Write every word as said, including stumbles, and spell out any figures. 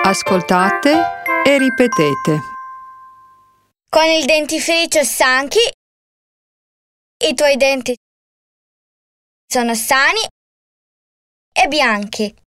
Ascoltate e ripetete. Con il dentifricio stanchi, i tuoi denti sono sani e bianchi.